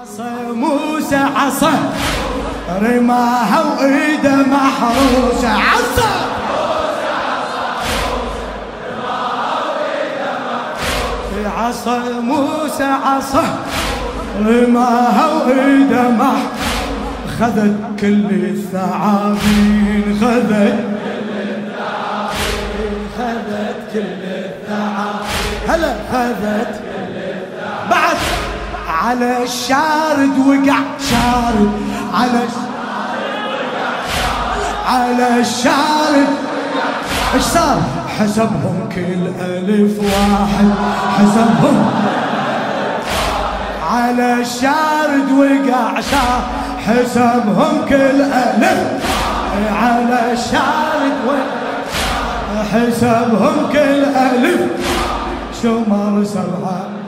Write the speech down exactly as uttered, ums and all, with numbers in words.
عصا موسى عصا رماها وايده محروسه. عصا عصا موسى عصا رماها وايده مح خذت كل الثعابين خذت خذت كل الثعابين هلا خذت بعد على الشارد وقع شارد على على الشارد ايش صار؟ حسبهم كل ألف واحد حسبهم على الشارد وقع شارد حسبهم كل ألف على الشارد وقع حسبهم كل ألف شمر سبعة